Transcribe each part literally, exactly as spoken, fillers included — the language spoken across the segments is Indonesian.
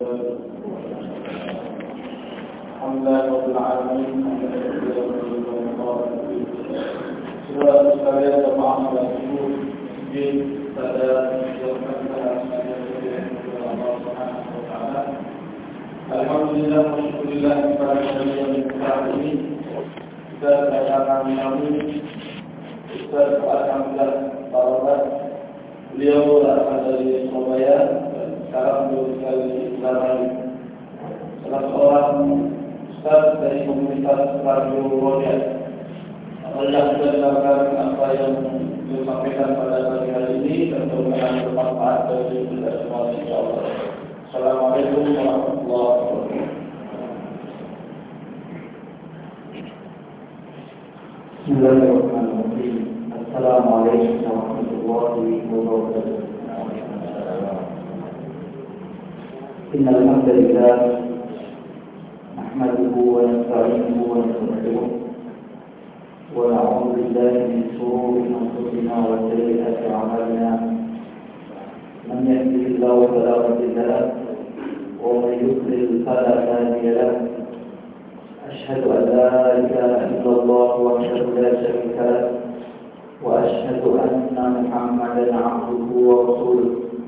الحمد لله رب العالمين. Saudara sekalian jemaah salat subuh di pada Allah Subhanahu wa taala. Alhamdulillah wa syukurillah kepada Allah yang besar ini. Kita bersyukur kami Ustaz Alhamdulillah Barat. Beliau berasal dari Surabaya dan sekarang berada di Islam. Salah seorang Ustaz dari komunitas Radio Roja. Allah mendengarkan apa yang disampaikan pada pagi hari ini dan mudah-mudahan bermanfaat bagi kita semua insyaallah. Assalamualaikum warahmatullahi wabarakatuh. Bismillahirrahmanirrahim. Assalamualaikum warahmatullahi wabarakatuh. Innal hamdalillah nahmaduhu wa nasta'inuhu wa nastaghfiruh ونعوذ بالله من شرور انفسنا وسيئات اعمالنا من يهده الله فلا مضل له ومن يضلل فلا هادي له اشهد ان لا اله الا الله وحده لا شريك له واشهد ان محمدا عبده ورسوله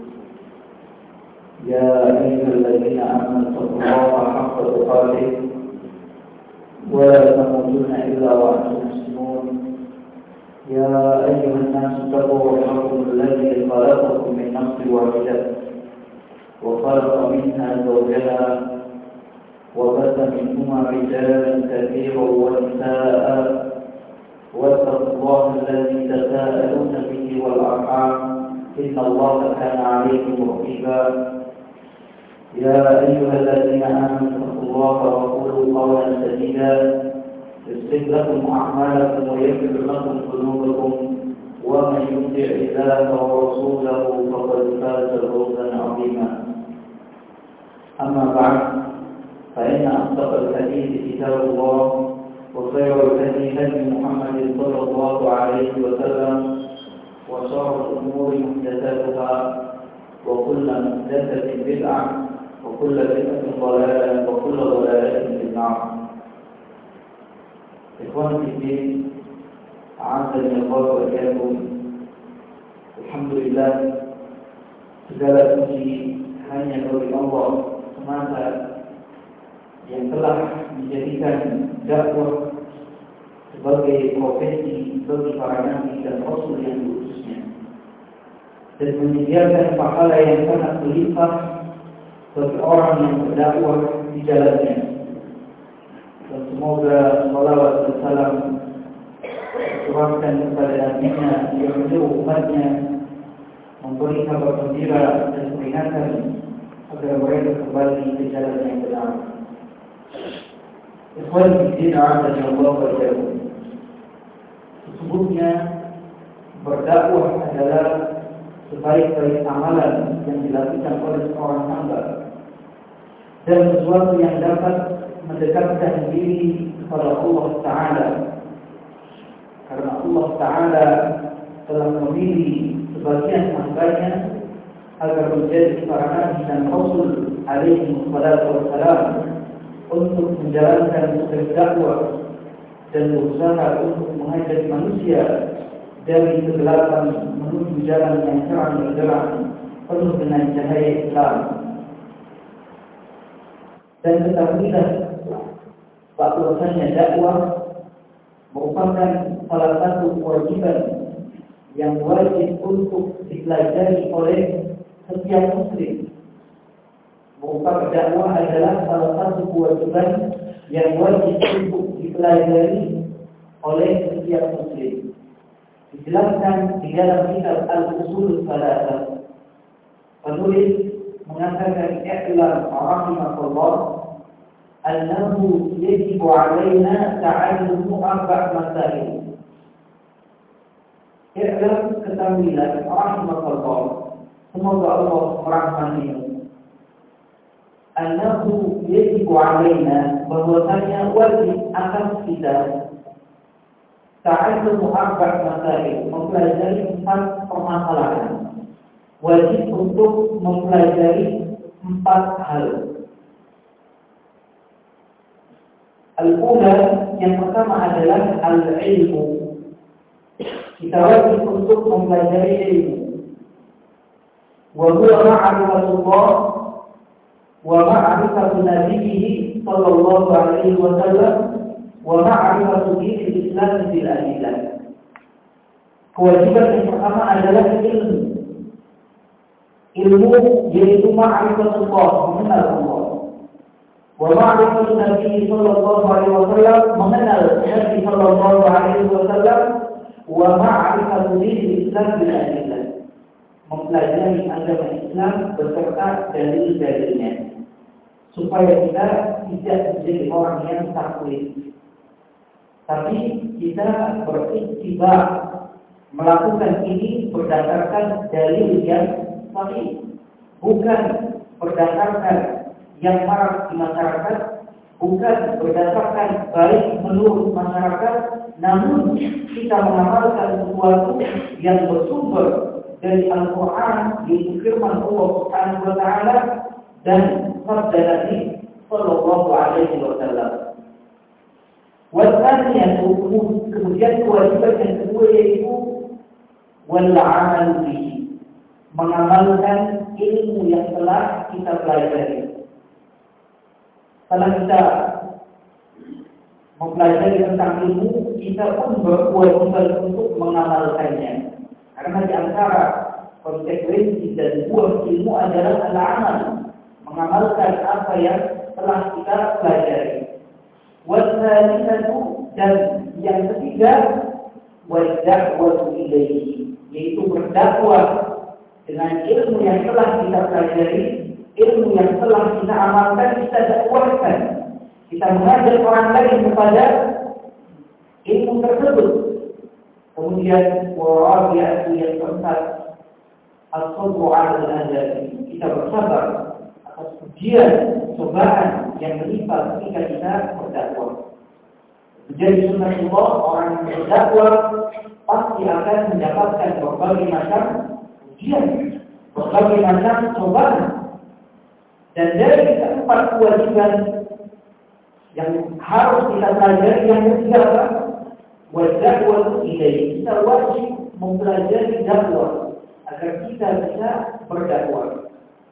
يا ايها الذين امنوا اتقوا الله حق تقاته ولا تموتن الا وانتم مسلمون يا ايها الناس اتقوا ربكم الذي خلقكم من نفس واحده وخلق منها زوجها وبث منهما رجالا كثيرا ونساء واتقوا الله الذي تساءلون به والارحام ان الله كان عليكم رقيبا يا أيها الذين آمنوا اتقوا الله وقولوا قولا سديدا يصلح لكم أعمالكم ويغفر لكم ذنوبكم ومن يطع الله ورسوله فقد فاز فوزا عظيما أما بعد فإن أصدق الحديث كتاب الله وخير الهدي هدي محمد صلى الله عليه وسلم وشر الأمور محدثاتها وكل محدثة بدعة وكل بدعة ضلالة وكل ضلالة في النار. إخواني في الدين أعزني الله وإياكم. Alhamdulillah, segala puji hanya bagi Allah semata yang telah menjadikan dakwah sebagai profesi bagi para nabi dan rasul yang diutusnya dan menyediakan pahala yang sangat berlimpah bagi orang yang berdakwah di jalannya. Dan semoga salawat dan salam tercurahkan kepada nabinya yang menyeru umatnya, memberi kabar gembira dan peringatan agar mereka kembali ke jalan yang benar. Ikhwan fillah dan Allah berjauh. Sesungguhnya berdakwah adalah sebaik-baik amalan yang dilakukan oleh seorang hamba dan sesuatu yang dapat mendekatkan diri kepada Allah Ta'ala, karena Allah Ta'ala telah memilih sebagian hambanya agar menjadi para nabi dan rasul alaihi wassalam untuk menjalankan tugas dakwah dan berusaha untuk mengajak manusia dari kegelapan menuju jalan yang terang benderang penuh dengan cahaya Islam. Dan ketahuilah bahwasanya dakwah merupakan salah satu kewajiban yang wajib untuk dipelajari oleh setiap muslim. Merupakan dakwah adalah salah satu kewajiban yang wajib untuk dipelajari oleh setiap muslim. Dijelaskan di dalam kitab Al-Usul Salasah. Penulis mengatakan i'lam rahimakallah annahu yajibu 'alaina ta'allumu arba' masail. I'lam, ketahuilah rahimakallah, semoga Allah merahmatimu, annahu yajibu 'alaina, bahwasanya wajib atas kita ta'allumu arba' masail, mempelajari empat permasalahan. Wajib untuk mempelajari empat hal. Al-ula, yang pertama adalah al-ilmu. Kita wajib untuk mempelajari ilmu. Wa huwa ma'rifatullah wa ma'rifatu nabiyhi sallallahu alaihi wasallam wa ma'rifatu dinil Islam bil adillah. Kewajiban yang pertama adalah ilmu. Ilmu yaitu ma'rifatullah, mengenal Allah. Wa ma'rifatu Nabi sallallahu alaihi wasallam, mengenal Nabi sallallahu alaihi wasallam, wa ma'rifatu dinil Islam bil adillah, mempelajari agama Islam beserta dalil-dalilnya, supaya kita tidak menjadi orang yang taklid, tapi kita berittiba, melakukan ini berdasarkan dalil yang sahih, bukan berdasarkan yang marak di masyarakat, bukan berdasarkan baik menurut masyarakat, namun kita mengamalkan sesuatu yang bersumber dari Al-Quran, yaitu firman Allah Subhanahu wa Ta'ala dan sabda Nabi Sallallahu Alaihi Wasallam. Wasanya, kemudian kewajiban yang kedua yaitu wal amal bihi, mengamalkan ilmu yang telah kita pelajari. Setelah kita mempelajari tentang ilmu, kita pun berkewajiban untuk mengamalkannya. Karena di antara konsekuensi dan buah ilmu adalah al-amal, mengamalkan apa yang telah kita pelajari. Wasalisatu, dan yang ketiga, wad-da'watu ilaihi, yaitu berdakwah dengan ilmu yang telah kita pelajari. Ilmu yang telah kita amalkan, kita dakwahkan. Kita mengajak orang lain kepada ilmu tersebut. Kemudian warabi'atu, yang keempat, as-sabru 'ala al-adab, kita bersabar atas ujian, cobaan yang menimpa ketika kita berdakwah. Menjadi sunnah Allah, orang yang berdakwah pasti akan mendapatkan berbagai macam ujian, berbagai macam cobaan. Dan dari keempat kewajiban yang harus kita pelajari, yang ketiga apa? Wad-da'watu ilaihi, kita wajib mempelajari dakwah agar kita bisa berdakwah.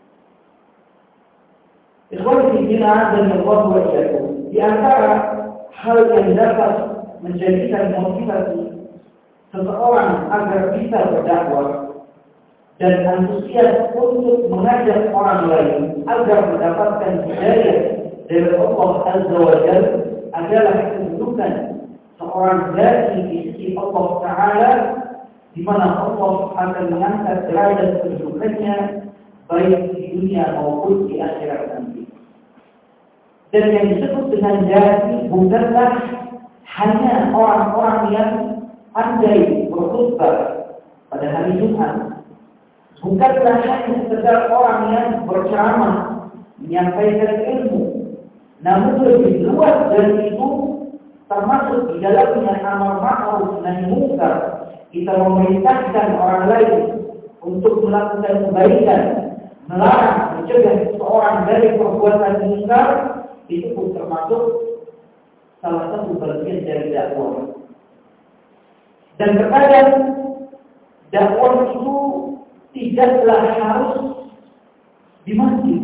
Ikhwati fillah, dan Allah wa iyyakum, di antara hal yang dapat menjadikan motivasi seseorang agar bisa berdakwah dan antusias untuk mengajak orang lain agar mendapatkan hidayah dari Allah Azza wa Jalla adalah kedudukan seorang dai di sisi Allah Ta'ala, di mana Allah akan mengangkat derajat kedudukannya baik di dunia maupun di akhirat nanti. Dan yang disebut dengan dai bukanlah hanya orang-orang yang pandai berkhutbah pada hari Jumat, bukanlah hanya sekedar orang yang berceramah, menyampaikan ilmu, namun lebih luas dari itu, termasuk di dalamnya amal ma'ruf nahi munkar. Kita memerintahkan orang lain untuk melakukan kebaikan, melarang, mencegah seseorang dari perbuatan munkar, itu pun termasuk salah satu bagian dari dakwah. Dan terkadang dakwah itu tidaklah harus di masjid.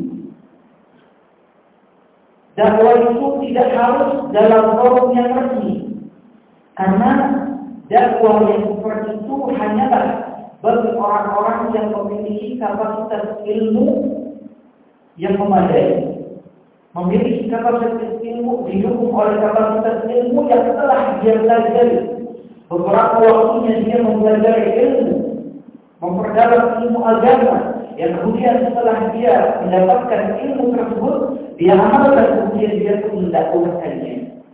Dakwah itu tidak harus dalam forum yang resmi. Karena dakwah yang seperti itu hanyalah bagi orang-orang yang memiliki kapasitas ilmu yang memadai. Memiliki kapasitas ilmu didukung oleh kapasitas ilmu yang telah dia pelajari. Beberapa waktunya dia mempelajari ilmu, memperdalam ilmu agama, yang kemudian setelah dia mendapatkan ilmu tersebut, dia amalkan, kemudian dia pun mendakwahkannya.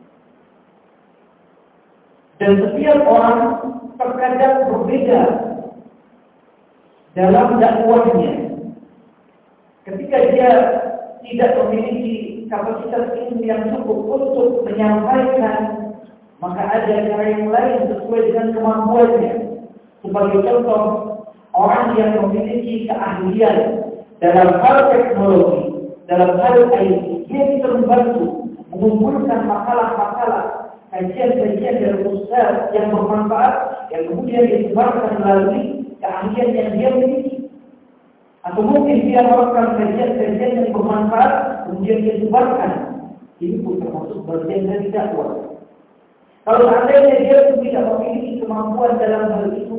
Dan setiap orang terkadang berbeda dalam dakwahnya. Ketika dia tidak memiliki kapasitas ilmu yang cukup untuk menyampaikan, maka ada cara yang lain sesuai dengan kemampuannya. Sebagai contoh, orang yang memiliki keahlian dalam hal teknologi, dalam hal ini, dia bisa membantu mengumpulkan makalah-makalah, kajian-kajian dari ustaz yang bermanfaat, yang kemudian disebarkan melalui keahlian yang dia miliki. Atau mungkin dia melakukan kajian-kajian yang bermanfaat, kemudian dia sebarkan. Ini pun termasuk bagian dari dakwah. Kalau seandainya dia tidak memiliki kemampuan dalam hal itu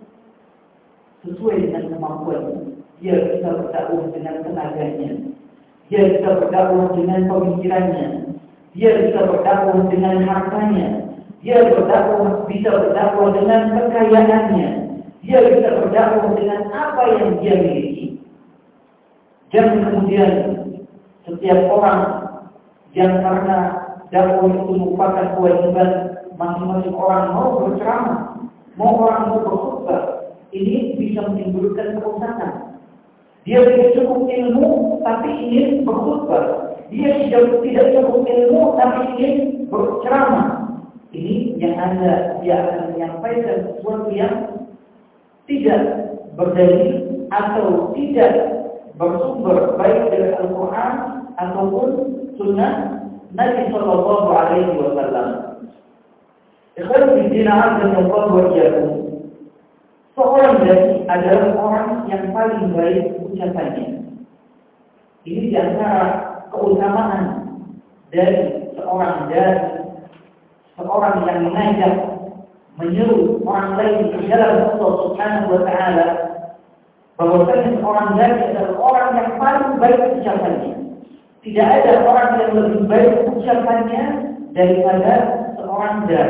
sesuai dengan kemampuannya, dia bisa berdakwah dengan tenaganya, dia bisa berdakwah dengan pemikirannya, dia bisa berdakwah dengan hartanya, dia berdakwah bisa berdakwah dengan kekayaannya, dia bisa berdakwah dengan apa yang dia miliki. Jangan kemudian setiap orang yang karena dakwah itu merupakan kewajiban masing-masing orang mau berceramah, mau orang mau berkhutbah, ini bisa menimbulkan kerusakan. Dia tidak cukup ilmu tapi ingin berkhutbah, dia tidak tidak cukup ilmu tapi ingin berceramah. Ini yang ada, dia akan menyampaikan sesuatu yang tidak berdalil atau tidak bersumber baik dari Al-Quran ataupun Sunnah Nabi Sallallahu Alaihi Wasallam. Ikhwan fillah azza wa jalla, seorang dai adalah orang yang paling baik ucapannya. Ini di antara keutamaan dari seorang dai, seorang yang mengajak, menyeru orang lain ke jalan Allah Subhanahu wa taala, bahwasanya seorang dai adalah orang yang paling baik ucapannya. Tidak ada orang yang lebih baik ucapannya daripada seorang dai.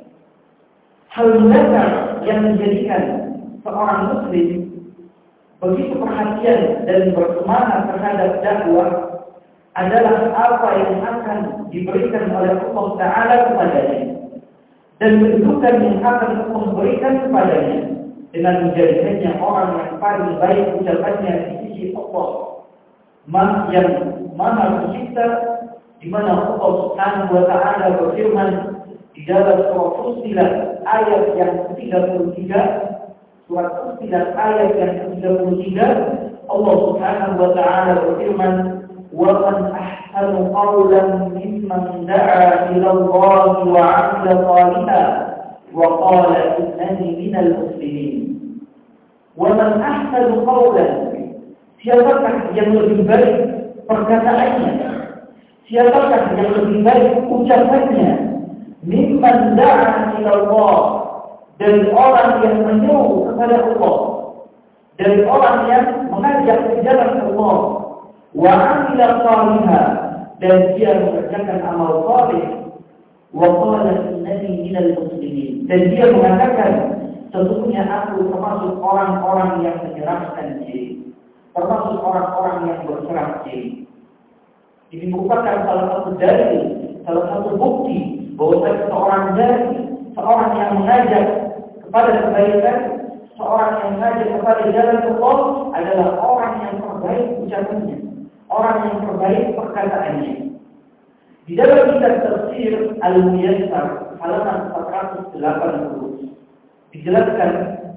Hal mendasar yang menjadikan seorang muslim begitu perhatian dan bersemangat terhadap dakwah adalah apa yang akan diberikan oleh Allah Ta'ala kepadanya dan kedudukan yang akan Allah berikan kepadanya dengan menjadikannya orang yang paling baik ucapannya di sisi Allah yang Maha Pencipta, di mana Allah Subhanahu wa taala berfirman di dalam surah Fussilat ayat yang ke tiga puluh tiga, surat Fussilat ayat yang ke tiga puluh tiga, Allah Subhanahu wa taala berfirman, "Wa man ahsanu qawlan mimman da'a ila Allah wa 'amila shalihan wa qala innani minal muslimin." Wa man ahsanu qawlan, siapakah yang lebih baik perkataannya, siapakah yang lebih baik ucapannya, mimman da'a ila Allah, dari orang yang menyeru kepada Allah, dari orang yang mengajak ke jalan Allah, wa 'amila shalihan, dan dia mengerjakan amal saleh, wa qala innani minal muslimin, dan dia mengatakan sesungguhnya aku termasuk orang-orang yang menyerahkan diri, termasuk orang-orang yang berserah diri. Ini merupakan salah satu dalil, salah satu bukti bahwa seorang dai, seorang yang mengajak kepada kebaikan, seorang yang mengajak kepada jalan Allah adalah orang yang terbaik ucapannya, orang yang terbaik perkataannya. Di dalam kitab tafsir Al-Muyassar halaman empat ratus delapan puluh dijelaskan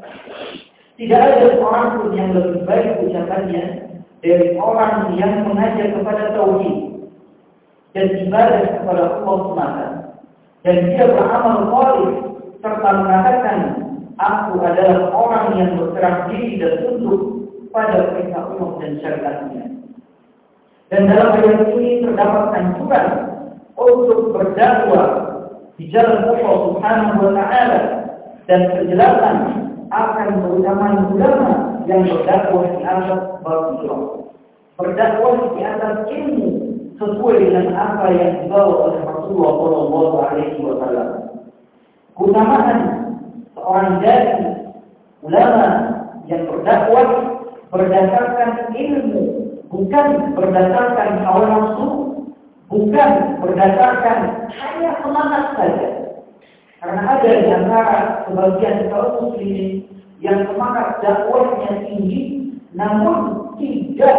tidak ada seorang pun yang lebih baik ucapannya dari orang yang mengajak kepada tauhid dan ibadah kepada Allah semata, dan dia beramal saleh serta mengatakan aku adalah orang yang berserah diri dan tunduk pada perintah Allah dan syariatnya. Dan dalam ayat ini terdapat anjuran untuk berdakwah di jalan Allah Subhanahu wa taala dan penjelasan akan keutamaan ulama yang berdakwah di atas basirah, berdakwah di atas ilmu sesuai dengan apa yang dibawa oleh Rasulullah Shallallahu Alaihi Wasallam. Keutamaan seorang dai, ulama yang berdakwah berdasarkan ilmu, bukan berdasarkan hawa nafsu, bukan berdasarkan hanya semangat saja. Karena ada di antara sebagian kaum muslimin yang semangat dakwahnya tinggi, namun tidak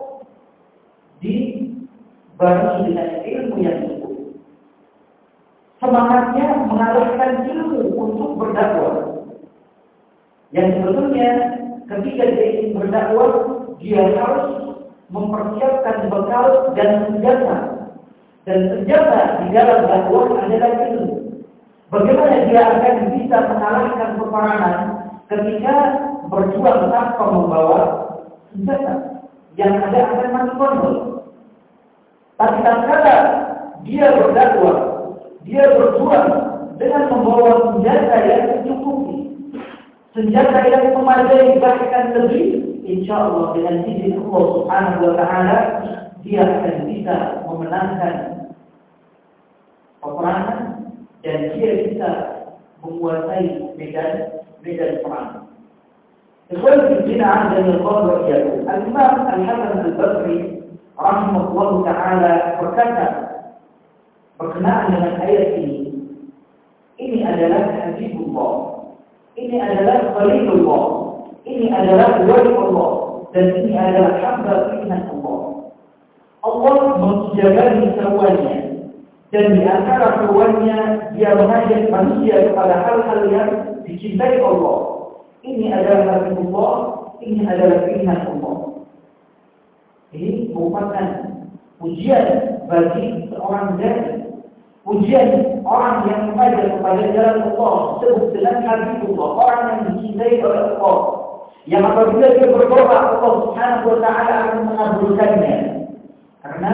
dibarengi dengan ilmu yang cukup. Semangatnya mengalahkan ilmu untuk berdakwah. Yang sebetulnya ketika dia ingin berdakwah, dia harus mempersiapkan bekal dan senjata. Dan senjata di dalam dakwah adalah ilmu. Bagaimana dia akan bisa mengalahkan peperangan ketika berjuang tanpa membawa senjata? Yang ada akan mati korban. Tapi tatkala dia berdakwah, dia berjuang dengan membawa senjata yang mencukupi, senjata yang memadai bahkan lebih, insya Allah dengan izin Allah Subhanahu wa Ta'ala dia akan bisa memenangkan peperangan dan dia bisa menguasai medan medan perang. Ikhwan fillah dan al-qadr iyyakum. Al-Imam Al-Hasan Al-Basri rahimahullah taala berkata berkenaan dengan ayat ini, ini adalah habibullah, ini adalah khalilullah, ini adalah wali Allah, dan ini adalah hamba inna Allah. Allah menjaga semuanya, dan di antara semuanya dia mengajak manusia kepada hal-hal yang dicintai Allah. Ini adalah habibullah, ini adalah inna Allah. Ini merupakan ujian bagi seorang dai, ujian orang yang mengajak kepada jalan Allah, disebut dengan habibullah, orang yang dicintai oleh Allah, yang apabila dia berdoa Allah Subhanahu wa Ta'ala akan mengabulkannya, karena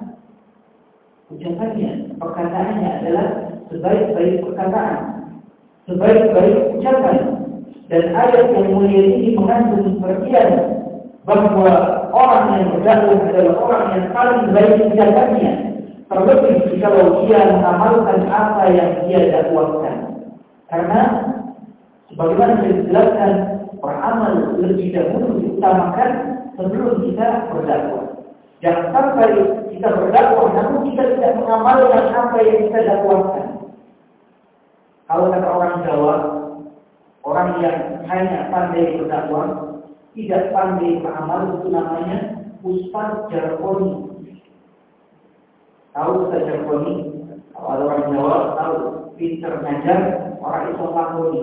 ucapannya, perkataannya adalah sebaik-baik perkataan, sebaik-baik ucapan. Dan ayat yang mulia ini mengandung pengertian bahwa orang yang berdakwah adalah orang yang paling baik ucapannya, terlebih kalau dia mengamalkan apa yang dia dakwahkan. Karena sebagaimana yang dijelaskan, beramal lebih dahulu diutamakan sebelum kita berdakwah. Jangan sampai kita berdakwah namun kita tidak mengamalkan apa yang kita dakwahkan. Kalau kata orang Jawa, orang yang hanya pandai berdakwah, tidak pandai beramal, itu namanya Ustaz Jarkoni. Tahu Ustaz Jarkoni? Kalau ada orang Jawa tahu, pinter ngajar, orang itu lakoni.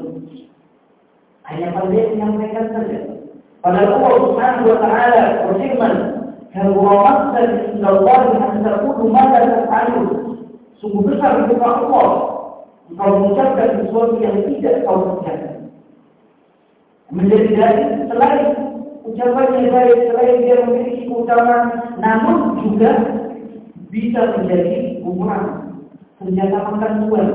Hanya pandai menyampaikan saja. Padahal Allah Subhanahu wa Ta'ala berfirman, "Kabura maqtan indallahi an taqulu ma la taf'alun." Sungguh besar di muka Allah engkau mengucapkan sesuatu yang tidak kau kerjakan. Menjadi dari selain ucapannya baik, selain dia memiliki keutamaan, namun juga bisa menjadi bumerang, senjata makan tuan.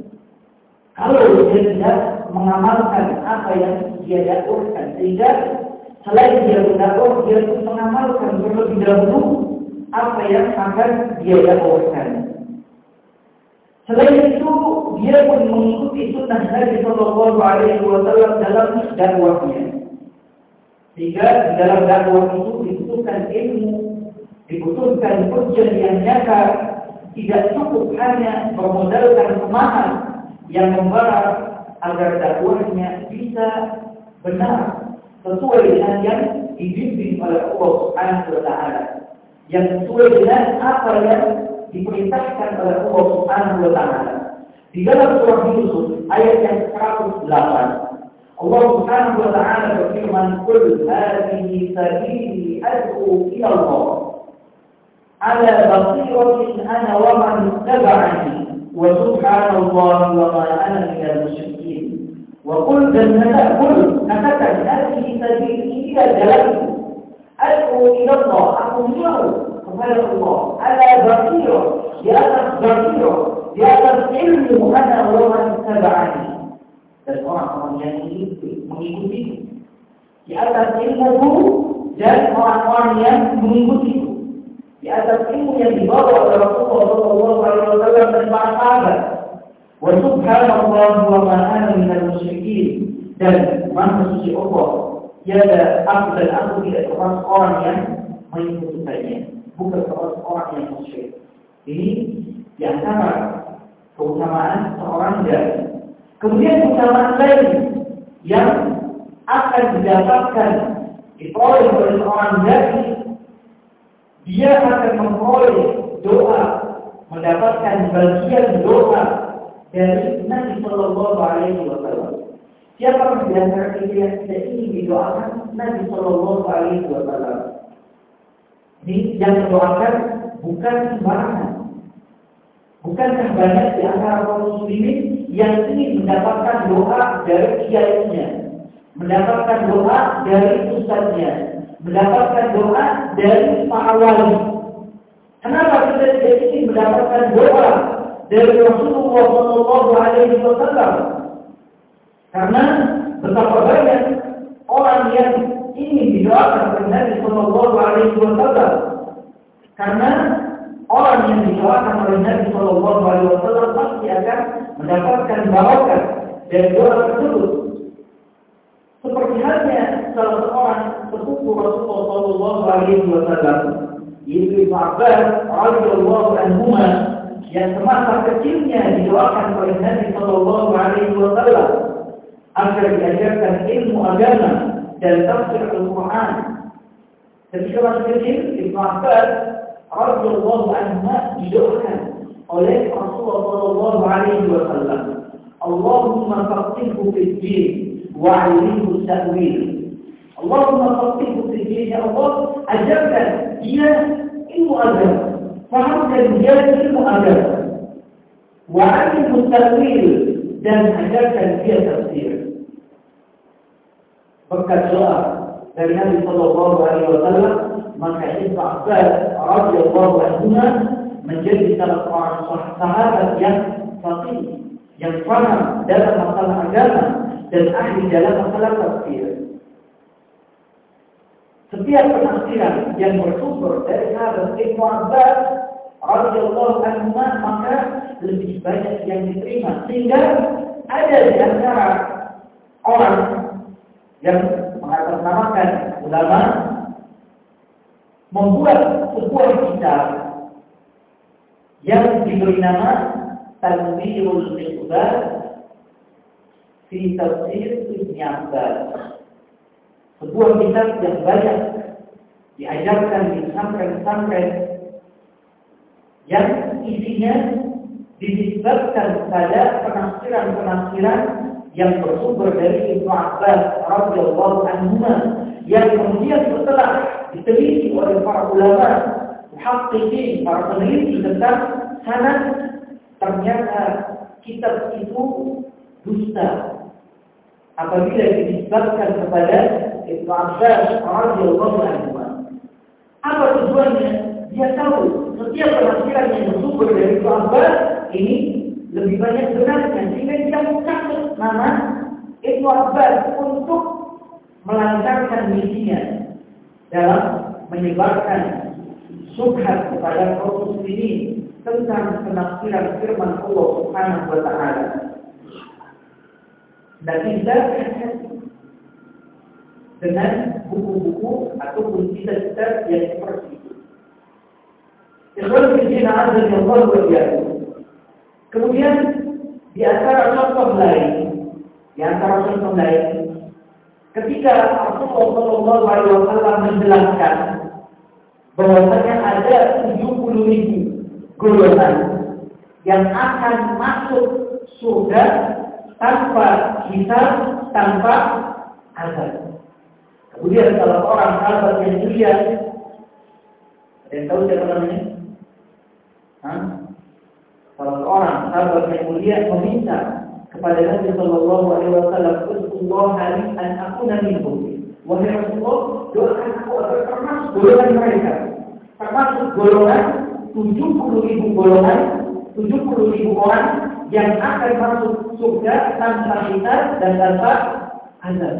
Kalau dia tidak mengamalkan apa yang dia dakwahkan, sehingga selain dia berdakwah, dia pun mengamalkan terlebih dahulu apa yang akan dia dakwahkan. Selain itu, dia pun mengikuti sunnah Nabi Sallallahu Alaihi Wasallam dalam dakwahnya. Sehingga di dalam dakwah itu dibutuhkan ilmu, dibutuhkan hujjah yang nyata, tidak cukup hanya bermodalkan pemahaman yang membara agar dakwahnya bisa benar sesuai dengan yang dibimbing oleh Allah Subhanahu wa Ta'ala, yang sesuai dengan apa yang diperintahkan oleh Allah Subhanahu wa Ta'ala. Di dalam surah Yusuf ayat yang seratus delapan, Allah Subhanahu wa Ta'ala berfirman, "Qul hadhihi sabili ad'u ila Allah ala basiratin ana wa man ittaba'ani wa subhanallahi wa ma ana minal musyrikin." Wa qul dan qul katakan hadhihi sabili, ini adalah ad'u ila Allah, aku menyeru kepada Allah ala basirah, di atas basirah, di atas ilmu ana wa man ittaba'ani, dan orang-orang yang mengikuti di atas ilmu dan orang-orang yang mengikuti di atas ilmu yang dibawa oleh Rasulullah Shallallahu Alaihi Wasallam dan para sahabat. Wa subhanallahi wa ma ana minal musyrikin, dan Maha Suci Allah, tiada aku dan aku tidak termasuk orang yang mengikuti saya, bukan termasuk orang yang musyrik. Ini di antara keutamaan seorang dai. Kemudian keutamaan lain yang akan didapatkan diperoleh oleh seorang dai, dia akan memperoleh doa, mendapatkan bagian doa dari Nabi Sallallahu Alaihi Wasallam. Siapa di antara kita yang tidak ingin didoakan Nabi Sallallahu Alaihi Wasallam? Ini yang mendoakan bukan sembarangan. Bukankah banyak di antara kaum muslimin yang ingin mendapatkan doa dari kiainya, mendapatkan doa dari ustadznya, mendapatkan doa dari para wali? Kenapa kita tidak ingin mendapatkan doa dari Rasulullah shallallahu alaihi wasallam? Karena betapa banyak orang yang ingin didoakan oleh Nabi shallallahu alaihi wasallam. Karena orang yang didoakan oleh Nabi shallallahu alaihi wasallam pasti akan mendapatkan barokah dari doa tersebut. Seperti halnya salah seorang sepupu Rasulullah shallallahu alaihi wasallam, yaitu Ibnu Abbas radhiyallahu anhu, yang semasa kecilnya didoakan oleh Nabi shallallahu alaihi wasallam agar diajarkan ilmu agama dan tafsir Al-Quran. Ketika masih kecil, Ibnu Abbas radhiyallahu anhu didoakan oleh Rasulullah shallallahu alaihi wasallam, Allahumma faqihhu fid din wa 'allimhu ta'wil. Allahumma faqihhu fid din, ya Allah, ajarkan dia ilmu agama, fahamkan dia ilmu agama, wa 'allimhu ta'wil, dan ajarkan dia tafsir. Berkat doa dari Nabi shallallahu alaihi wasallam, maka Ibnu Abbas radhiyallahu anhu menjadi salah seorang sahabat yang faqih, yang paham dalam masalah agama dan ahli dalam masalah tafsir. Setiap penafsiran yang bersumber dari sahabat Ibnu Abbas radhiyallahu anhu maka lebih banyak yang diterima, sehingga ada di antara orang yang mengatasnamakan ulama membuat sebuah kitab yang diberi nama Tanbihul Iqbal fi Tafsir Ibnu Abbas. Sebuah kitab yang banyak diajarkan di pesantren-pesantren, yang isinya dinisbatkan pada penafsiran-penafsiran yang bersumber dari Ibnu Abbas radhiyallahu anhu, yang kemudian setelah diteliti oleh para ulama, muhaqqiqin, para peneliti tentang sanad, ternyata kitab itu dusta apabila dinisbatkan kepada Ibnu Abbas radhiyallahu anhu. Apa tujuannya? Dia tahu setiap penafsiran yang bersumber dari Ibnu Abbas ini lebih banyak benarnya, sehingga dia mencabut nama Ibnu Abbas untuk melancarkan misinya dalam menyebarkan syubhat kepada kaum muslimin tentang penafsiran firman Allah Subhanahu wa taala. Dan kita dengan buku-buku ataupun kitab-kitab yang seperti itu. Ikhwan fillah azza wa jalla. Kemudian di antara contoh lain, di antara contoh lain, ketika Rasulullah shallallahu alaihi wasallam menjelaskan bahwasanya ada tujuh puluh ribu golongan yang akan masuk surga tanpa hisab, tanpa azab. Kemudian salah seorang sahabat yang mulia, ada yang tahu siapa namanya? Hah? Salah seorang sahabat yang mulia meminta kepada Nabi Sallallahu Alaihi Wasallam, "Usulullah hari an aku minhum." Wahai Rasulullah, doakan aku agar termasuk golongan mereka, termasuk golongan tujuh puluh ribu golongan, tujuh puluh ribu orang yang akan masuk surga tanpa hisab dan tanpa azab.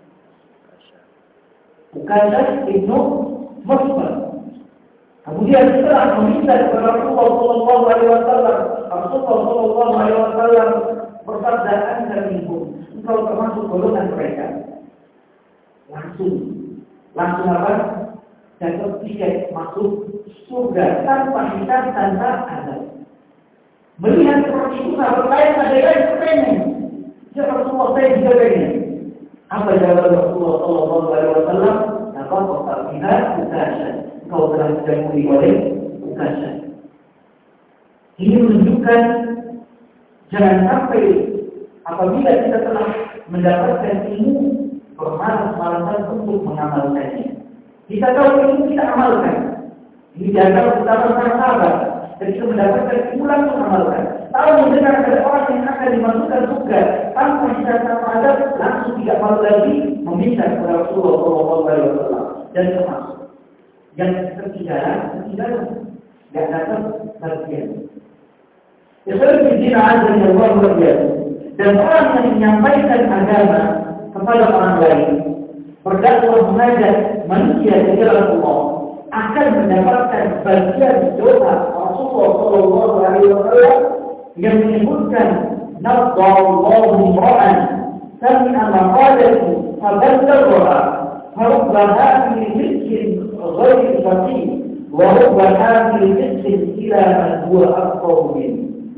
Bukankah Ibnu Mas'ud? Kemudian setelah meminta kepada Rasulullah Sallallahu Alaihi Wasallam, Rasulullah Sallallahu Alaihi Wasallam bersabda, "Anta minhum." Engkau termasuk golongan mereka. Langsung, langsung apa? Dapat tiket masuk surga tanpa hisab, tanpa azab. Melihat seperti itu, sahabat lain ada yang bertanya, "Ya Rasulullah, saya juga pengen." Apa jawaban Rasulullah Sallallahu Alaihi Wasallam? Apa kata kita? Bukan. Kau telah ditemui oleh bukan. Ini menunjukkan jangan sampai apabila kita telah mendapatkan ilmu bermalas-malasan untuk mengamalkannya. Kita tahu ilmu, kita amalkan. Ini diantara utama para sahabat. Dan kita mendapatkan pulang mengamalkan. Kalau mendengar ada orang yang akan dimasukkan surga tanpa disyarat ada, langsung tidak malu lagi meminta kepada Rasulullah shallallahu alaihi wasallam dan termasuk yang ketinggalan, ketinggalan, tidak dapat bagian. Seperti di azan yang luar biasa. Dan orang yang menyampaikan agama kepada orang lain, berdakwah mengajak manusia ke jalan Allah, akan mendapatkan bagian doa Rasulullah shallallahu alaihi wasallam yang menyebutkan nadallahu ra'an sami'a maqalatu faballagha farubba hadhihi rizqin ghairi faqih wa rubba hadhihi rizqin ila man huwa aqwa min.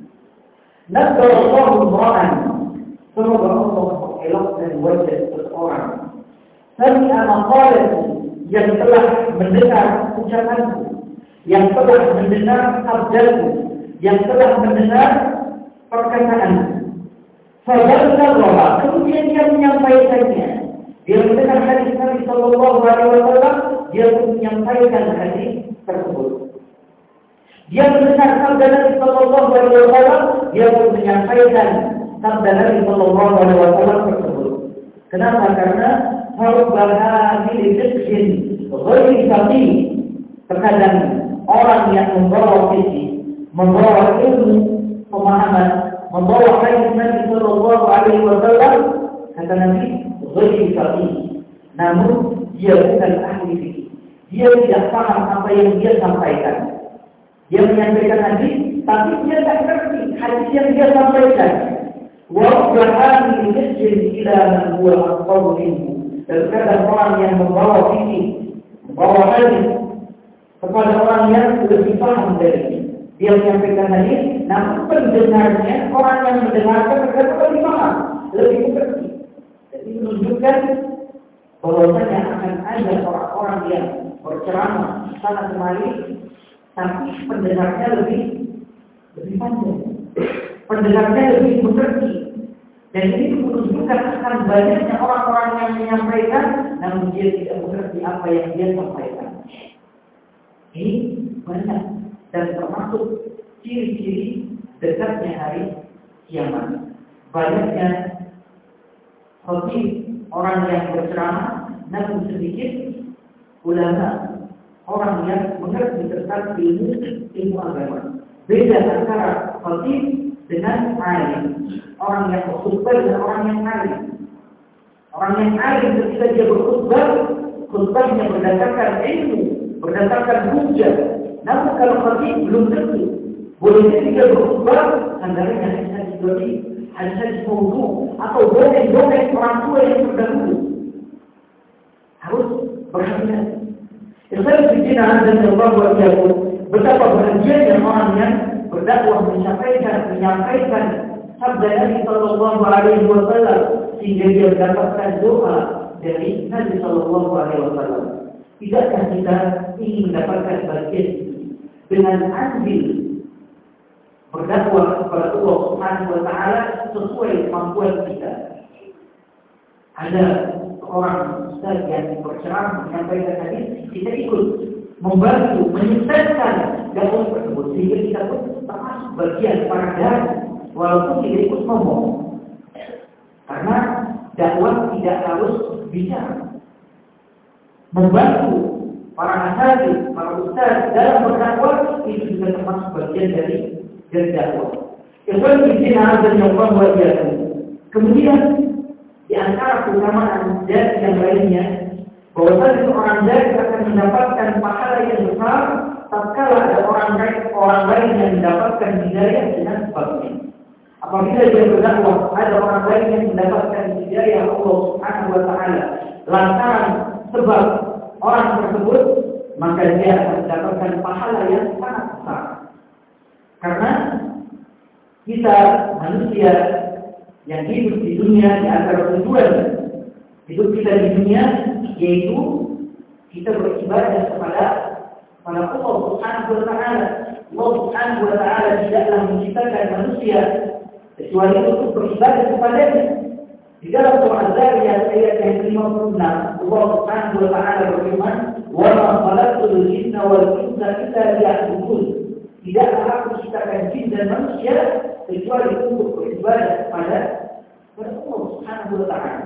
Nadallahu ra'an, semoga Allah mengelakkan wajah seseorang sami'a maqalatu, yang telah mendengar ucapanku, yang telah mendengar sabdaku, yang telah mendengar perkataanku. Faballagha, kemudian dia menyampaikannya. Dia mendengar hadis Nabi sallallahu alaihi wasallam, dia pun menyampaikan hadis tersebut. Dia mendengar sabda Nabi sallallahu alaihi wasallam, dia pun menyampaikan sabda Nabi sallallahu alaihi wasallam tersebut. Kenapa? Karena Farubbaha birizqin ghairi faqih. Terkadang orang yang membawa visi, membawa ilmu, pemahaman, membawa hadis Nabi sallallahu alaihi wasallam, kata Nabi, ghairi faqih. Namun dia bukan ahli fikih. Dia tidak paham apa yang dia sampaikan. Dia menyampaikan hadis, tapi dia tak mengerti hadis yang dia sampaikan. Wa rubbaha birizqin ila man huwa aqwa minhu. Terkadang orang yang membawa fikih, membawa hadis kepada orang yang lebih paham dari dia menyampaikan hadis, namun pendengarnya, orang yang mendengarkan terkadang lebih paham, lebih mengerti. Jadi menunjukkan bahwasanya akan ada orang-orang yang berceramah sana kemari, tapi pendengarnya lebih lebih panjang, pendengarnya lebih mengerti. Dan ini menunjukkan akan banyaknya orang-orang yang menyampaikan, namun dia tidak mengerti apa yang dia sampaikan. Ini banyak dan termasuk ciri-ciri dekatnya hari kiamat. Banyaknya khotib, orang yang berceramah, namun sedikit ulama, orang yang mengerti tentang ilmu ilmu agama. Beda antara khotib dengan alim. Orang yang berkhutbah dan orang yang alim. Orang yang alim ketika dia berkhutbah, khutbahnya berdasarkan ilmu, berdasarkan hujah. Namun kalau khatib belum tentu. Boleh jadi dia berkhutbah, hendaknya hadis-hadis doi, hadis-hadis maudhu, atau dongeng-dongeng orang tua yang terdahulu. Harus berhati-hati. Ikhlas fillah dan Allah wa iyyakum, betapa bahagianya orang yang berdakwah menyampaikan menyampaikan sabda Nabi sallallahu alaihi wasallam sehingga dia mendapatkan doa dari Nabi sallallahu alaihi wasallam. Tidakkah kita ingin mendapatkan bagian dengan andil berdakwah kepada Allah Subhanahu wa taala sesuai kemampuan kita? Ada orang ustaz yang berceramah menyampaikan hadis, kita ikut membantu menyukseskan dakwah tersebut sehingga kita pun termasuk bagian para dai walaupun tidak ikut ngomong. Karena dakwah tidak harus bicara. Membantu para asatidz, para ustaz dalam berdakwah itu juga termasuk bagian dari dari dakwah. Kemudian di azan yang luar biasa. Kemudian di antara keutamaan dan yang lainnya, bahwasanya seorang dai akan mendapatkan pahala yang besar tatkala ada orang lain orang lain yang mendapatkan hidayah dengan sebabnya. Apabila dia berdakwah ada orang lain yang mendapatkan hidayah Allah Subhanahu wa taala lantaran sebab orang tersebut, maka dia akan mendapatkan pahala yang sangat besar. Karena kita manusia yang hidup di dunia, di antara tujuan hidup kita di dunia yaitu kita beribadah kepada kepada Allah Subhanahu wa taala. Allah Subhanahu wa taala tidaklah menciptakan manusia kecuali untuk beribadah kepadanya. Di dalam surah Az-Zariyat ayat yang lima puluh enam, Allah Subhanahu wa taala berfirman, "Wa ma khalaqtul jinna wal insa illa liya'budun." Tidaklah aku ciptakan jin dan manusia kecuali untuk beribadah kepada Allah Subhanahu wa taala.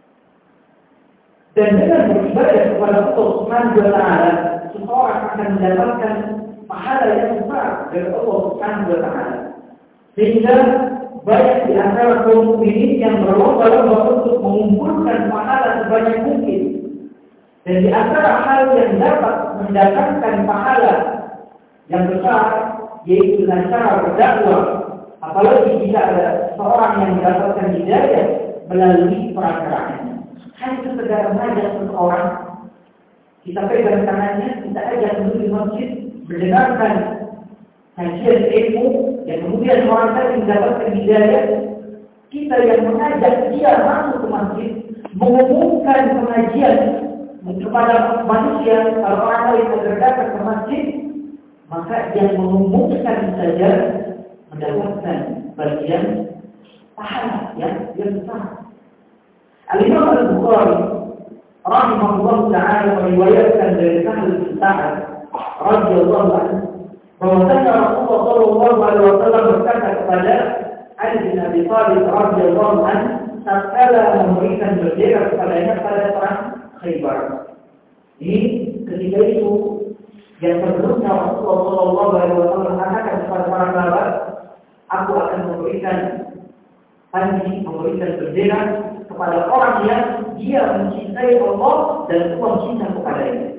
Dan dengan beribadah kepada Allah Subhanahu wa taala, seseorang akan mendapatkan pahala yang besar dari Allah Subhanahu wa taala. Sehingga banyak di antara kaum mukminin yang berlomba-lomba untuk mengumpulkan pahala sebanyak mungkin. Dan di antara hal yang dapat mendatangkan pahala yang besar yaitu dengan cara berdakwah. Apalagi jika ada seorang yang mendapatkan hidayah melalui perantaraannya. Hanya sekedar mengajak seseorang, kita pegang tangannya, kita ajak menuju masjid, mendengarkan kajian ilmu, yang kemudian orang tadi mendapatkan hidayah. Kita yang mengajak dia masuk ke masjid, mengumumkan pengajian kepada manusia, kalau orang lain agar datang ke masjid, maka yang mengumumkan saja mendapatkan bagian pahala yang yang besar. Al-Imam Al-Bukhari rahimahullah ta'ala meriwayatkan dari Sahal bin Sa'ad radhiyallahu anhu bahwasanya Rasulullah sallallahu alaihi wasallam berkata kepada Ali bin Abi Thalib radhiyallahu anhu tatkala memberikan bendera kepadanya pada perang Khaybar. Ini ketika itu yang sebelumnya Rasulullah sallallahu alaihi wasallam mengatakan kepada para sahabat, aku akan memberikan panji, memberikan bendera kepada orang yang dia mencintai Allah dan Allah cinta kepadanya.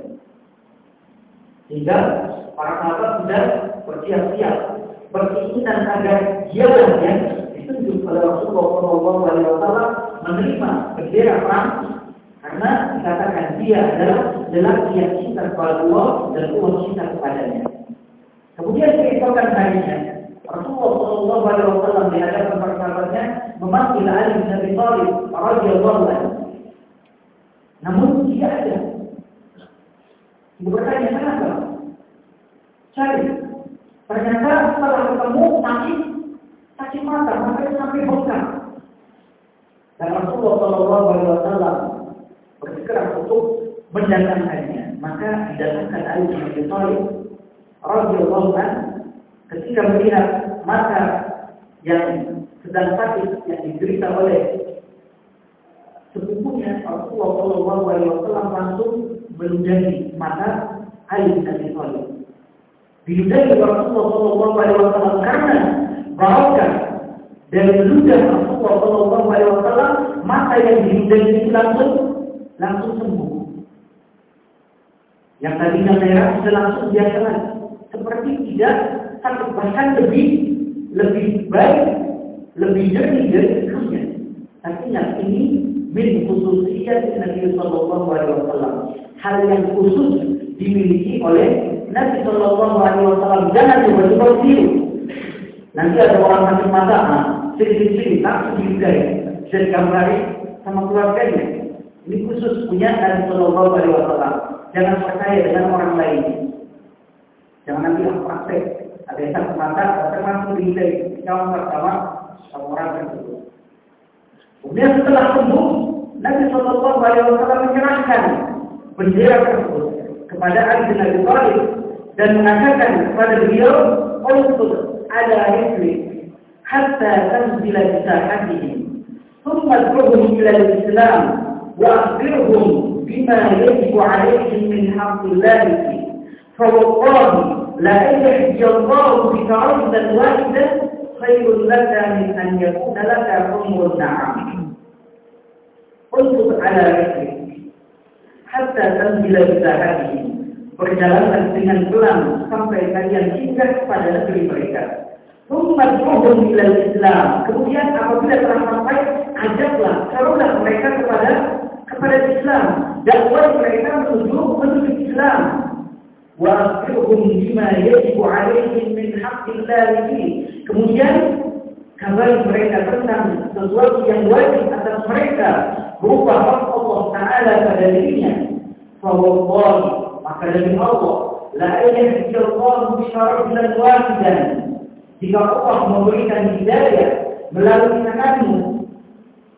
Sehingga para sahabat sudah bersiap-siap, berkeinginan agar dialah yang ditunjuk oleh Rasulullah shallallahu alaihi wasallam menerima bendera perang, karena dikatakan dia adalah lelaki yang cinta kepada Allah dan Allah cinta kepadanya. Kemudian keesokan harinya Rasulullah shallallahu alaihi wasallam di hadapan para sahabatnya memanggil Ali bin Abi Thalib radhiyallahu anhu. Namun tidak ada. Ibu bertanya, kenapa? Cari. Ternyata setelah ketemu sakit, sakit mata, matanya sampai bengkak. Dan Rasulullah shallallahu alaihi wasallam bergerak untuk mendatangkannya. Maka didatangkan Ali bin Abi Thalib radhiyallahu anhu. Ketika melihat mata yang sedang sakit yang diderita oleh sepupunya, Rasulullah shallallahu alaihi wasallam langsung meludahi mata Ali bin Abi Thalib. Diludahi Rasulullah shallallahu alaihi wasallam karena barokah dari ludah Rasulullah shallallahu alaihi wasallam, mata yang diludahi itu langsung langsung sembuh. Yang tadinya merah sudah langsung biasa lagi, seperti tidak sakit, bahkan lebih lebih baik, lebih jernih dari sebelumnya. Artinya ini min khususiyat Nabi Sallallahu Alaihi Wasallam, hal yang khusus dimiliki oleh Nabi Sallallahu Alaihi Wasallam. Jangan coba-coba tiru. Nanti ada orang sakit mata, nah, sini-sini langsung diludahi, bisa digambari sama keluarganya. Ini khusus punya Nabi Sallallahu Alaihi Wasallam. Jangan percaya dengan orang lain. Jangan nanti praktek. Ada yang sakit mata, ada langsung diludahi. Jangan pertama sama orang tersebut. Kemudian setelah sembuh, Nabi Sallallahu Alaihi Wasallam menyerahkan bendera tersebut kepada Ali bin Abi Thalib dan mengatakan kepada beliau, "Unsur ala rizli hatta tanzila bi sahatihi, thumma ad'uhum ila al-Islam wa akhbirhum bima yajibu 'alayhim min haqqillahi. Fa wallahi la yahdi Allahu bika 'abdan wahidan khairun laka min an yakuna laka umrun na'am. Unsur ala rizli hatta tanzila bi sahatihi." Berjalanlah dengan pelan sampai kalian singgah kepada negeri mereka. Tsummad'uhum ilal Islam. Kemudian apabila telah sampai, ajaklah, serulah mereka kepada kepada Islam. Dakwah mereka menuju menuju Islam. Wa akhbirhum bima yajibu 'alaihim min haqqillahi. Kemudian kabari mereka tentang sesuatu yang wajib atas mereka berupa hak Allah Taala pada dirinya. Fa wallahi, maka dari Allah, la yahdi Allahu bika rajulan wahidan. Jika Allah memberikan hidayah melalui tanganmu,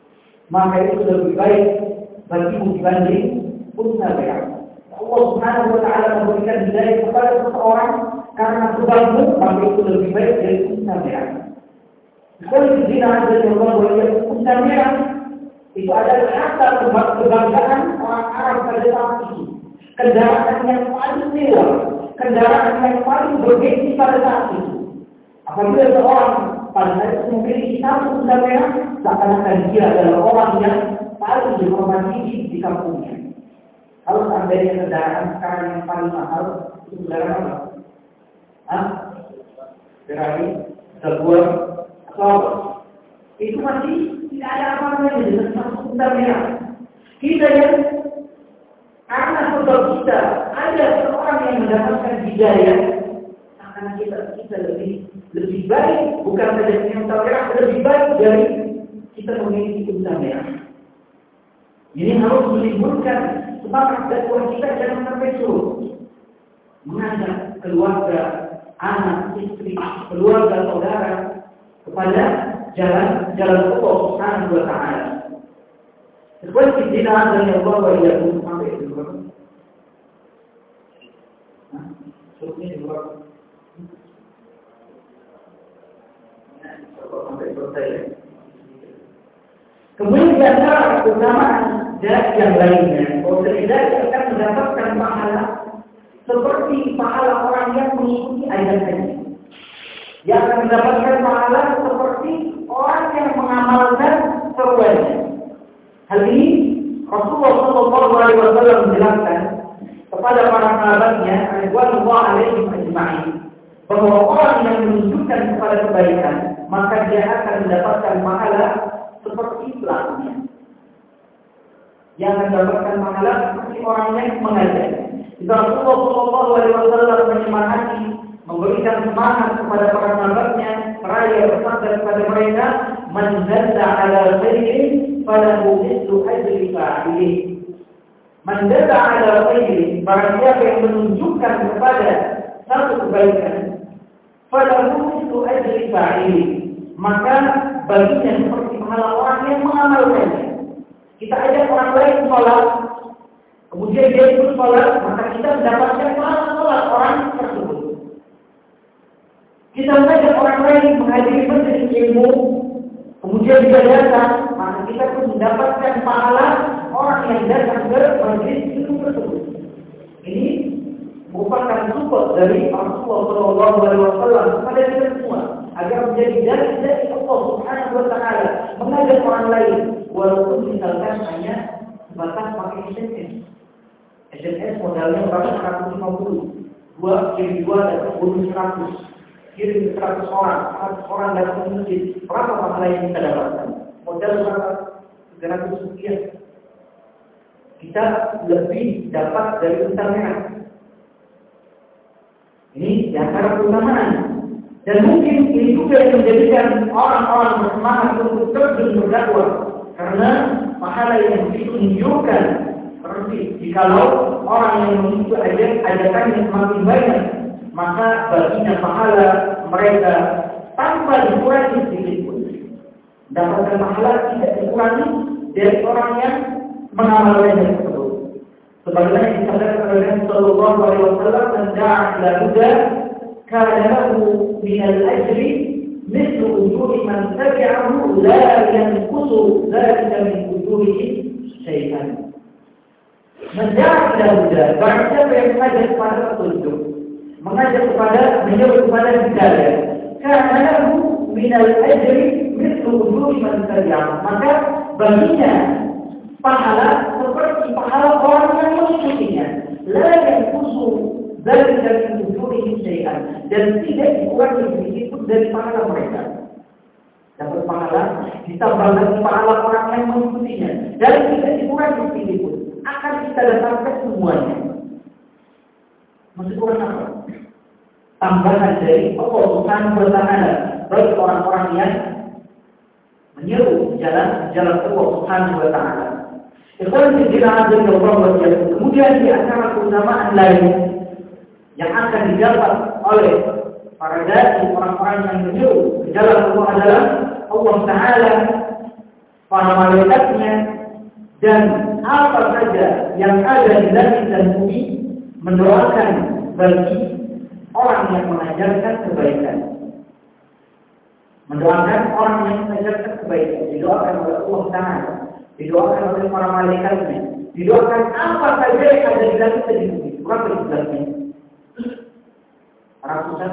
maka itu lebih baik bagimu dibanding unta merah. Allah Subhanahu wa taala memberikan hidayah kepada seseorang karena sebabmu, maka itu lebih baik dari unta merah. Kalau zina adalah Allah bahwa unta merah itu adalah harta kebanggaan orang Arab pada saat itu. Kendaraan yang paling mewah, kendaraan yang paling bergengsi pada saat itu. Apabila seorang pada saat itu memiliki satu unta merah, seakan-akan dia adalah orang yang paling dihormati di kampungnya. Kalau seandainya kendaraan sekarang yang paling mahal, itu kendaraan apa? Hah? Ferrari, Jaguar, atau apa? Itu masih tidak ada apa-apa dengan satu unta merah. Kita yang karena sebab kita ada seorang yang mendapatkan hidayah, karena kita kita lebih lebih baik bukan saja dengan unta merah, lebih baik dari kita memiliki unta merah. Ini harus menimbulkan semangat dakwah kita jangan sampai surut. Mengajak keluarga, anak, istri, keluarga, saudara kepada jalan jalan Allah Subhanahu wa taala. Seperti dina dan Allah wa iyyakum sampai itu. Nah, surutnya dua. Nah, coba sampai selesai. Kemudian di antara keutamaan dan yang lainnya, bahwa tidak akan mendapatkan pahala seperti pahala orang yang mengikuti ayat-ayat. Yang akan mendapatkan pahala seperti orang yang mengamalkan seruannya. Hal ini Rasulullah shallallahu alaihi wasallam menjelaskan kepada para sahabatnya, radhiyallahu alaihim ajma'in, bahwa orang yang menunjukkan kepada kebaikan, maka dia akan mendapatkan pahala seperti pelakunya. Yang akan mendapatkan pahala seperti orang yang mengajar. Jika Rasulullah shallallahu alaihi wasallam menyemangati, memberikan semangat kepada para sahabatnya, seraya bersabda kepada mereka, "Man dalla 'ala khairin falahu mithlu ajri fa'ilih." Man dalla 'ala khairin, barang siapa yang menunjukkan kepada satu kebaikan, falahu mithlu ajri fa'ilih, maka baginya seperti pahala orang yang mengamalkannya. Kita ajak orang lain sholat, kemudian dia ikut sholat, maka kita mendapatkan pahala sholat orang tersebut. Kita mengajak orang lain menghadiri majelis ilmu, kemudian dia datang, maka kita pun mendapatkan pahala orang yang datang ke majelis ilmu tersebut. Ini merupakan support dari Rasulullah shallallahu alaihi wasallam kepada kita semua agar menjadi dari Allah Subhanahu wa taala mengajak orang lain, walaupun misalkan hanya sebatas pakai S M S. S M S modalnya berapa? seratus lima puluh. Dua kirim dua dapat bonus seratus. Kirim seratus orang, seratus orang datang ke masjid. Berapa pahala yang kita dapatkan? Modal berapa? tiga ratus rupiah. Kita lebih dapat dari unta merah. Ini di antara keutamaan. Dan mungkin ini juga yang menjadikan orang-orang bersemangat untuk terjun berdakwah, karena pahala yang begitu menunjukkan seperti jikalau orang yang mengikuti ajak ajakan yang semakin banyak, maka baginya pahala mereka tanpa dikurangi sedikit pun. Dapatkan pahala tidak dikurangi dari orang yang mengamalkan tersebut. Sebagaimana disabdakan oleh Nabi sallallahu alaihi wasallam, "Man da'a ila huda kana lahu min al-ajri mithlu ujuri man tabi'ahu la yanqusu dhalika min ujurihi syai'an." Man da'a ila huda, barang siapa yang mengajak kepada petunjuk, mengajak kepada menyeru kepada hidayah, kana lahu min al-ajri mithlu ujuri man tabi'ahu, maka baginya pahala seperti pahala orang yang mengikutinya, la yanqusu dzalika min ujurihim syai'an, dan tidak dikurangi sedikit pun dari pahala mereka. Dapat pahala ditambah lagi pahala orang yang mengikutinya, dan tidak dikurangi sedikit pun. Akan kita dapatkan semuanya. Maksud kurang apa? Tambahan dari Allah Subhanahu wa taala bagi orang-orang yang menyeru jalan jalan Allah Subhanahu wa taala. Kemudian di antara keutamaan lain yang akan didapat oleh para dai, orang-orang yang menyeru ke jalan Allah adalah Allah Taala para malaikatnya, dan apa saja yang ada di langit dan bumi mendoakan bagi orang yang mengajarkan kebaikan. Mendoakan orang yang mengajarkan kebaikan, didoakan oleh Allah Ta'ala, didoakan oleh para malaikatnya, didoakan apa saja yang ada di langit dan bumi. Berapa jumlahnya? Ratusan?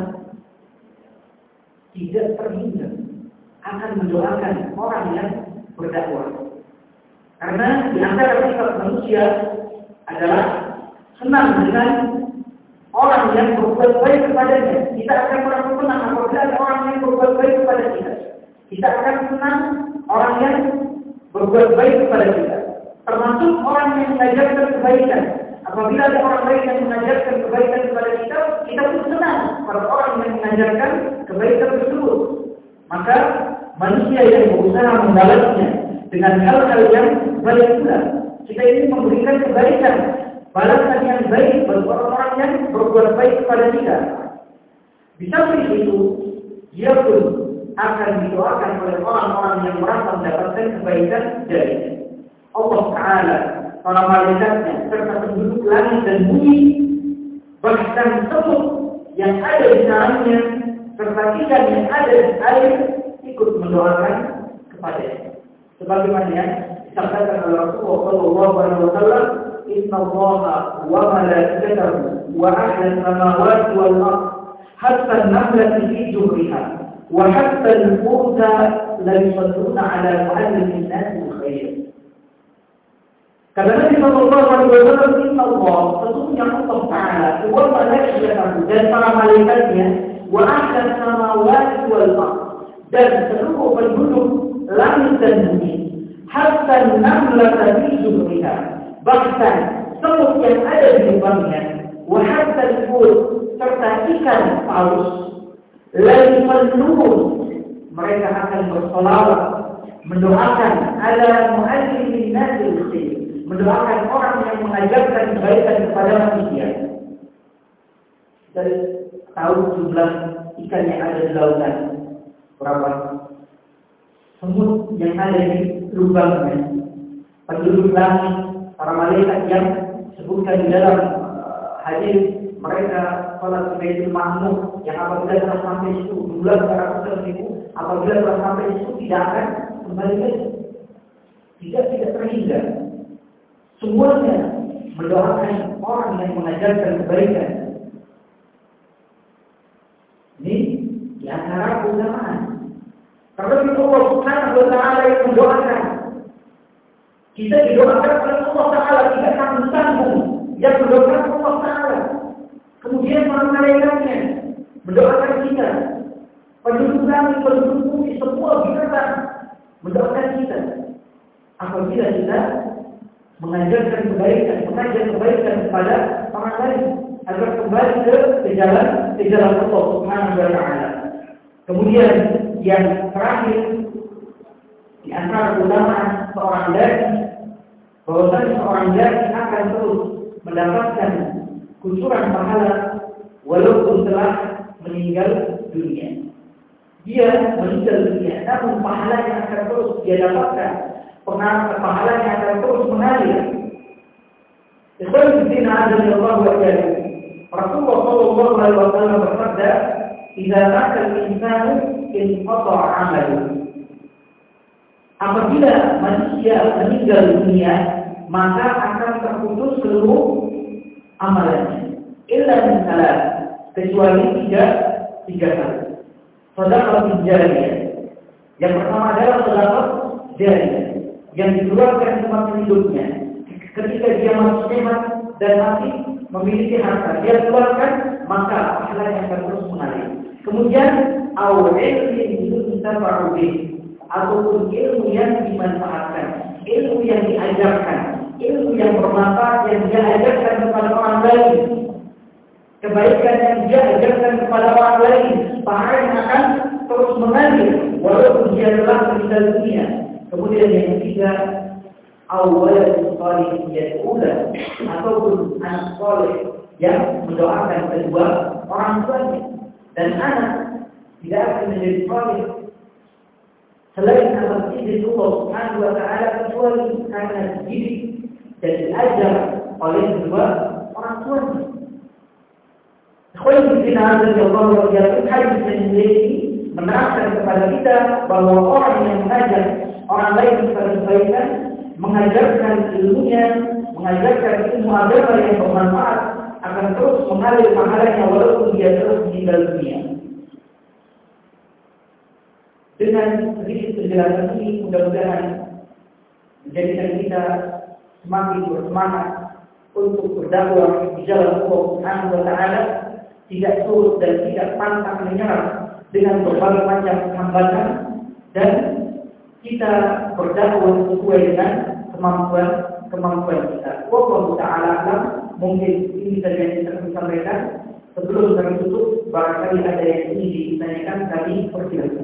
Tidak terhingga akan mendoakan orang yang berdakwah. Karena di antara sifat manusia adalah senang dengan orang yang berbuat baik kepadanya. Kita akan merasa senang apabila ada orang yang berbuat baik kepada kita. Kita akan senang orang yang berbuat baik kepada kita. Termasuk orang yang mengajarkan kebaikan. Apabila ada orang lain yang mengajarkan kebaikan kepada kita, kita pun senang pada orang yang mengajarkan kebaikan tersebut. Maka manusia yang berusaha membalasnya dengan hal-hal yang baik pula. Kita ini memberikan kebaikan, balasan yang baik bagi orang-orang yang berbuat baik kepada kita. Di samping itu, dia pun akan didoakan oleh orang-orang yang merasa mendapatkan kebaikan dari Allah Ta'ala, para malaikatnya, serta penduduk langit dan bumi, bahkan semut yang ada di sarangnya, serta ikan yang ada di air, ikut mendoakan kepadanya. Sebagaimana yang disampaikan oleh Rasulullah Shallallahu Alaihi Wasallam, Inna Allaha wa malaikatahu wa ahla samawati wal ard hatta an-namlati fi juhriha wa hatta al-huta la yusalluna ala muallimin nas bil khair. Kata Nabi Shallallahu Alaihi Wasallam, Inna Allah, sesungguhnya Allah Taala wa malaikatahu dan para malaikatnya wa ahla samawati wal ard dan seluruh penduduk langit dan bumi, hatta namlata fi juhriha, bahkan semut yang ada di lubangnya, wa hatta al-hut, serta ikan paus, la yusallun, mereka akan bersolawat, mendoakan ala muallimin nas bil khair, mendoakan orang yang mengajarkan kebaikan kepada manusia. Dari tahu jumlah ikan yang ada di lautan berapa? Semut yang ada di lubangnya, penduduk langit, para malaikat yang sebutkan di dalam uh, hadis mereka sholat di Baitul Ma'mur, yang apabila telah sampai situ bulan seratus ribu, apabila telah sampai situ tidak akan kembali lagi, tidak tidak terhingga. Semuanya mendoakan orang yang mengajarkan kebaikan. Ini di antara keutamaan. Karena itu Allah Subhanahu wa Ta'ala yang mendoakan. Kita didoakan oleh Allah Ta'ala, tidak tanggung-tanggung. Yang mendoakan Allah Ta'ala. Kemudian para malaikatnya mendoakan kita. Penduduk langit, penduduk bumi, semua binatang mendoakan kita. Apabila kita mengajarkan kebaikan, mengajar kebaikan kepada orang lain agar kembali ke ke jalan ke jalan Allah Subhanahu wa Ta'ala. Kemudian yang terakhir di antara keutamaan seorang dai, bahwasanya seorang dai akan terus mendapatkan kucuran pahala walaupun telah meninggal dunia. Dia meninggal dunia, namun pahalanya akan terus dia dapatkan, pahalanya akan terus mengalir. Ikhwan fillah, Allah wa jalla. Rasulullah Shallallahu Alaihi Wasallam bersabda, "Idza mata al-insanu inqata'a 'amaluhu." Apabila manusia meninggal dunia, maka akan terputus seluruh amalannya. Illa min salat, kecuali tiga tiga hal. Sedekah jariyah. Yang pertama adalah sedekah jariyah yang dikeluarkan semasa hidupnya. Ketika dia masih sehat dan masih memiliki harta, dia keluarkan, maka pahalanya akan terus mengalir. Kemudian awal ilmu yuntafa'a bih, ataupun ilmu yang dimanfaatkan, ilmu yang diajarkan, ilmu yang bermanfaat yang dia ajarkan kepada orang lain, kebaikan yang dia ajarkan kepada orang lain, pahalanya akan terus mengalir walaupun dia telah meninggal dunia. Kemudian yang ketiga, awal salih yad'ula, ataupun anak saleh yang mendoakan kedua orang tuanya. Dan anak tidak akan menjadi saleh selain atas izin Allah Subhanahu wa Ta'ala, kecuali karena dididik dan diajar oleh kedua orang tuanya. Ikhwan fillah azza wa jalla, hadis ini menerangkan kepada kita bahwa orang yang mengajar orang lain kepada kebaikan, mengajarkan ilmunya, mengajarkan ilmu agama yang bermanfaat, akan terus mengalir pahalanya walaupun dia terus meninggal dunia. Dengan sedikit penjelasan ini, mudah-mudahan menjadikan kita semakin bersemangat untuk berdakwah di jalan Allah Subhanahu wa Ta'ala, tidak surut dan tidak pantang menyerah dengan berbagai macam hambatan, dan kita berdakwah sesuai dengan kemampuan kemampuan kita. Wallahu ta'ala alam. Mungkin ini saja yang kita sampaikan. Sebelum kami tutup, barangkali ada yang ingin ditanyakan, kami persilakan.